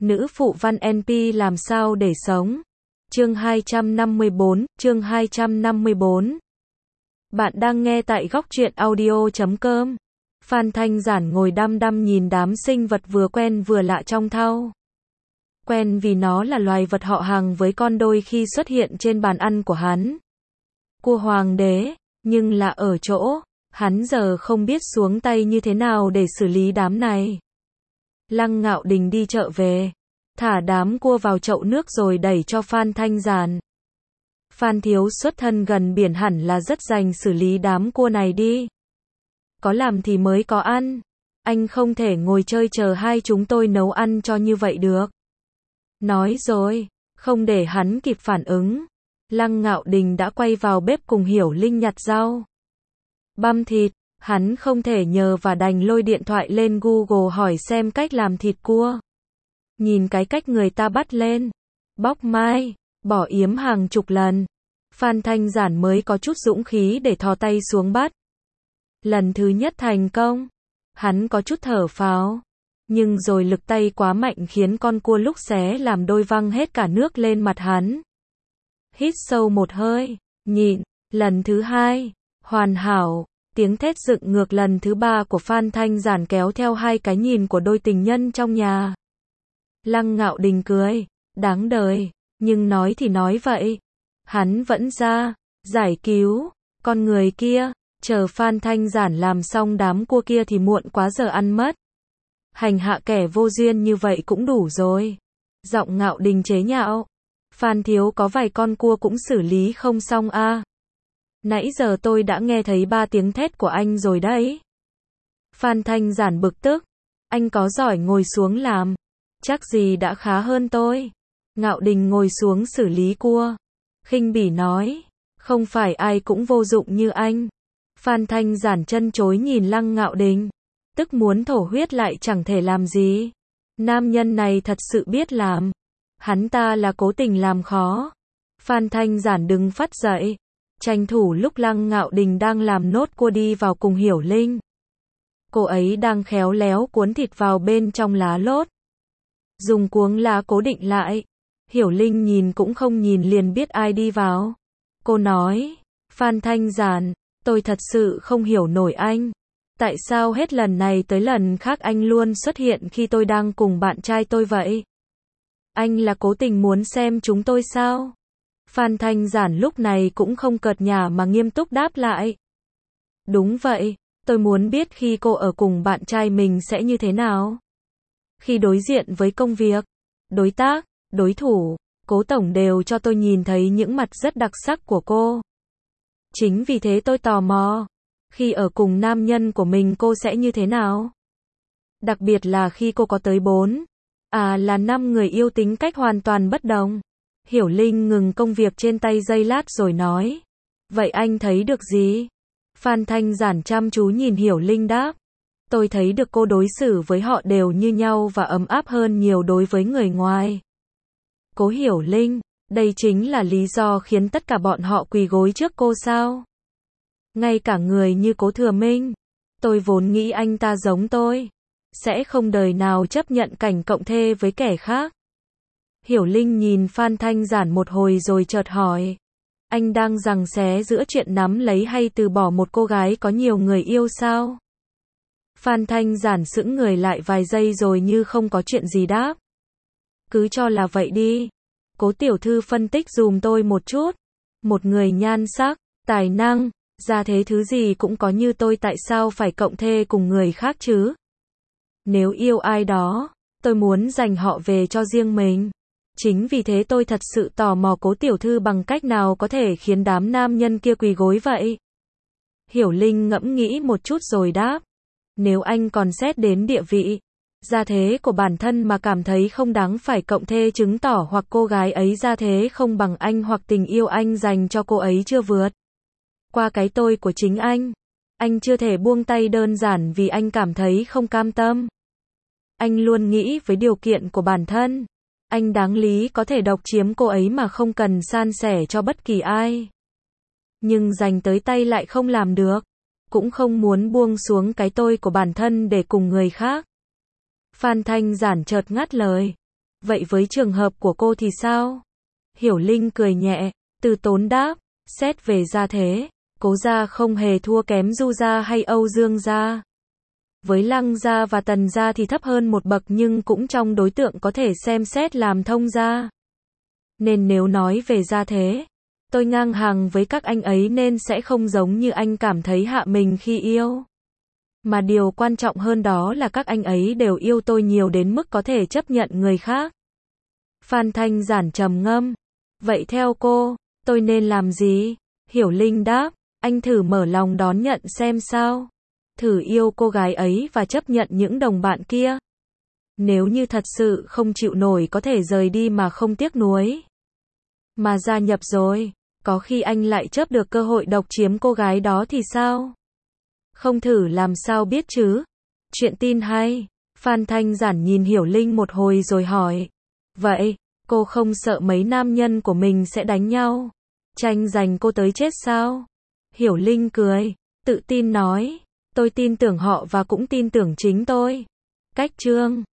Nữ phụ văn NP làm sao để sống. Chương 254. Bạn đang nghe tại góc truyện audio.com. Phan Thanh Giản ngồi đăm đăm nhìn đám sinh vật vừa quen vừa lạ trong thau. Quen vì nó là loài vật họ hàng với con đôi khi xuất hiện trên bàn ăn của hắn. Cua hoàng đế, nhưng là ở chỗ, hắn giờ không biết xuống tay như thế nào để xử lý đám này. Lăng Ngạo Đình đi chợ về, thả đám cua vào chậu nước rồi đẩy cho Phan Thanh Giản. Phan thiếu xuất thân gần biển hẳn là rất rành xử lý đám cua này đi. Có làm thì mới có ăn. Anh không thể ngồi chơi chờ hai chúng tôi nấu ăn cho như vậy được. Nói rồi, không để hắn kịp phản ứng. Lăng Ngạo Đình đã quay vào bếp cùng Hiểu Linh nhặt rau. Băm thịt, hắn không thể nhờ và đành lôi điện thoại lên Google hỏi xem cách làm thịt cua. Nhìn cái cách người ta bắt lên, bóc mai, bỏ yếm hàng chục lần, Phan Thanh Giản mới có chút dũng khí để thò tay xuống bắt. Lần thứ nhất thành công, hắn có chút thở phào, nhưng rồi lực tay quá mạnh khiến con cua lúc xé làm đôi văng hết cả nước lên mặt hắn. Hít sâu một hơi, nhịn, lần thứ hai, hoàn hảo, tiếng thét dựng ngược lần thứ ba của Phan Thanh Giản kéo theo hai cái nhìn của đôi tình nhân trong nhà. Lăng Ngạo Đình cười, đáng đời, nhưng nói thì nói vậy. Hắn vẫn ra, giải cứu, con người kia, chờ Phan Thanh Giản làm xong đám cua kia thì muộn quá giờ ăn mất. Hành hạ kẻ vô duyên như vậy cũng đủ rồi. Giọng Ngạo Đình chế nhạo. Phan thiếu có vài con cua cũng xử lý không xong a. Nãy giờ tôi đã nghe thấy 3 tiếng thét của anh rồi đấy. Phan Thanh Giản bực tức. Anh có giỏi ngồi xuống làm. Chắc gì đã khá hơn tôi. Ngạo Đình ngồi xuống xử lý cua. Khinh bỉ nói. Không phải ai cũng vô dụng như anh. Phan Thanh Giản chân chối nhìn Lăng Ngạo Đình. Tức muốn thổ huyết lại chẳng thể làm gì. Nam nhân này thật sự biết làm. Hắn ta là cố tình làm khó. Phan Thanh Giản đứng phắt dậy. Tranh thủ lúc Lăng Ngạo Đình đang làm nốt cua đi vào cùng Hiểu Linh. Cô ấy đang khéo léo cuốn thịt vào bên trong lá lốt. Dùng cuống lá cố định lại. Hiểu Linh nhìn cũng không nhìn liền biết ai đi vào. Cô nói, Phan Thanh Giản, tôi thật sự không hiểu nổi anh. Tại sao hết lần này tới lần khác anh luôn xuất hiện khi tôi đang cùng bạn trai tôi vậy? Anh là cố tình muốn xem chúng tôi sao? Phan Thanh Giản lúc này cũng không cợt nhả mà nghiêm túc đáp lại. Đúng vậy, tôi muốn biết khi cô ở cùng bạn trai mình sẽ như thế nào. Khi đối diện với công việc, đối tác, đối thủ, Cố tổng đều cho tôi nhìn thấy những mặt rất đặc sắc của cô. Chính vì thế tôi tò mò, khi ở cùng nam nhân của mình cô sẽ như thế nào? Đặc biệt là khi cô có tới 5 người yêu tính cách hoàn toàn bất đồng. Hiểu Linh ngừng công việc trên tay giây lát rồi nói. Vậy anh thấy được gì? Phan Thanh Giản chăm chú nhìn Hiểu Linh đáp. Tôi thấy được cô đối xử với họ đều như nhau và ấm áp hơn nhiều đối với người ngoài. Cố Hiểu Linh, đây chính là lý do khiến tất cả bọn họ quỳ gối trước cô sao? Ngay cả người như Cố Thừa Minh, tôi vốn nghĩ anh ta giống tôi, sẽ không đời nào chấp nhận cảnh cộng thê với kẻ khác. Hiểu Linh nhìn Phan Thanh Giản một hồi rồi chợt hỏi. Anh đang giằng xé giữa chuyện nắm lấy hay từ bỏ một cô gái có nhiều người yêu sao? Phan Thanh Giản sững người lại vài giây rồi như không có chuyện gì đáp. Cứ cho là vậy đi. Cố tiểu thư phân tích dùm tôi một chút. Một người nhan sắc, tài năng, ra thế thứ gì cũng có như tôi tại sao phải cộng thê cùng người khác chứ? Nếu yêu ai đó, tôi muốn giành họ về cho riêng mình. Chính vì thế tôi thật sự tò mò Cố tiểu thư bằng cách nào có thể khiến đám nam nhân kia quỳ gối vậy. Hiểu Linh ngẫm nghĩ một chút rồi đáp. Nếu anh còn xét đến địa vị, gia thế của bản thân mà cảm thấy không đáng phải cộng thê chứng tỏ hoặc cô gái ấy gia thế không bằng anh hoặc tình yêu anh dành cho cô ấy chưa vượt qua cái tôi của chính anh chưa thể buông tay đơn giản vì anh cảm thấy không cam tâm. Anh luôn nghĩ với điều kiện của bản thân, anh đáng lý có thể độc chiếm cô ấy mà không cần san sẻ cho bất kỳ ai. Nhưng giành tới tay lại không làm được, cũng không muốn buông xuống cái tôi của bản thân để cùng người khác. Phan Thanh Giản chợt ngắt lời. Vậy với trường hợp của cô thì sao? Hiểu Linh cười nhẹ, Từ Tốn đáp, xét về gia thế, Cố gia không hề thua kém Du gia hay Âu Dương gia. Với Lăng gia và Tần gia thì thấp hơn một bậc nhưng cũng trong đối tượng có thể xem xét làm thông gia. Nên nếu nói về gia thế, tôi ngang hàng với các anh ấy nên sẽ không giống như anh cảm thấy hạ mình khi yêu. Mà điều quan trọng hơn đó là các anh ấy đều yêu tôi nhiều đến mức có thể chấp nhận người khác. Phan Thanh Giản trầm ngâm. Vậy theo cô, tôi nên làm gì? Hiểu Linh đáp, anh thử mở lòng đón nhận xem sao. Thử yêu cô gái ấy và chấp nhận những đồng bạn kia. Nếu như thật sự không chịu nổi có thể rời đi mà không tiếc nuối. Mà gia nhập rồi, có khi anh lại chớp được cơ hội độc chiếm cô gái đó thì sao? Không thử làm sao biết chứ? Chuyện tin hay. Phan Thanh Giản nhìn Hiểu Linh một hồi rồi hỏi. Vậy, cô không sợ mấy nam nhân của mình sẽ đánh nhau? Tranh giành cô tới chết sao? Hiểu Linh cười, tự tin nói. Tôi tin tưởng họ và cũng tin tưởng chính tôi. Cách chương